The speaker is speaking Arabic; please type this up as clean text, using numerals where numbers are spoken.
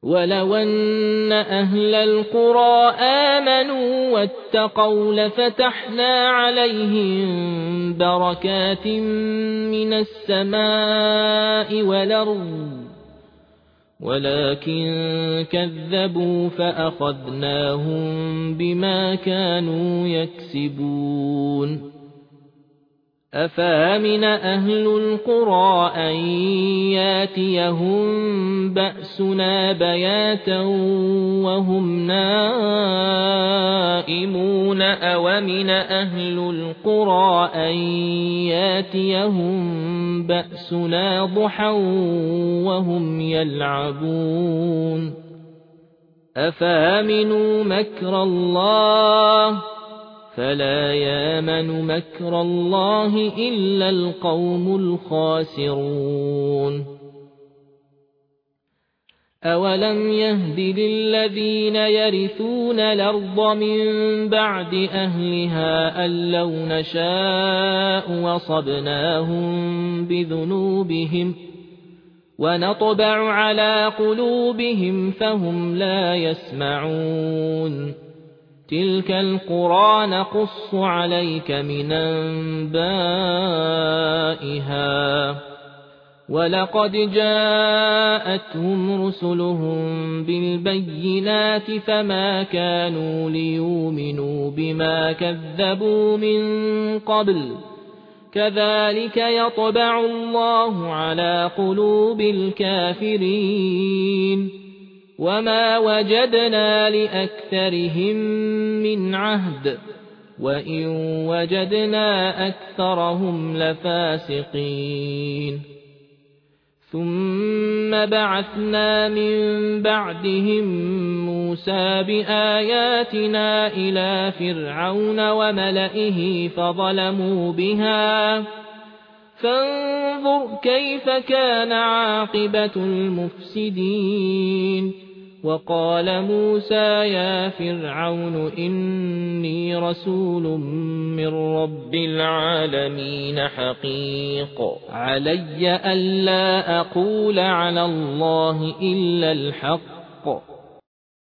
ولو أن أهل القرى آمنوا واتقوا لفتحنا عليهم بركات من السماء والأرض ولكن كذبوا فأخذناهم بما كانوا يكسبون أفامن أهل القرى أن ياتيهم بأسنا بياتا وهم نائمون أومن أهل القرى أن ياتيهم بأسنا ضحى وهم يلعبون أفامنوا مكر الله فلا يامن مكر الله إلا القوم الخاسرون أولم يهد للذين يرثون الأرض من بعد أهلها أن لو نشاء وصبناهم بذنوبهم ونطبع على قلوبهم فهم لا يسمعون تلك القرى نقص عليك من أنبائها ولقد جاءتهم رسلهم بالبينات فما كانوا ليؤمنوا بما كذبوا من قبل كذلك يطبع الله على قلوب الكافرين وما وجدنا لأكثرهم من عهد وإن وجدنا أكثرهم لفاسقين ثم بعثنا من بعدهم موسى بآياتنا إلى فرعون وملئه فظلموا بها فانظر كيف كان عاقبة المفسدين وقال موسى يا فرعون إني رسول من رب العالمين حقيق علي ألا أقول على الله إلا الحق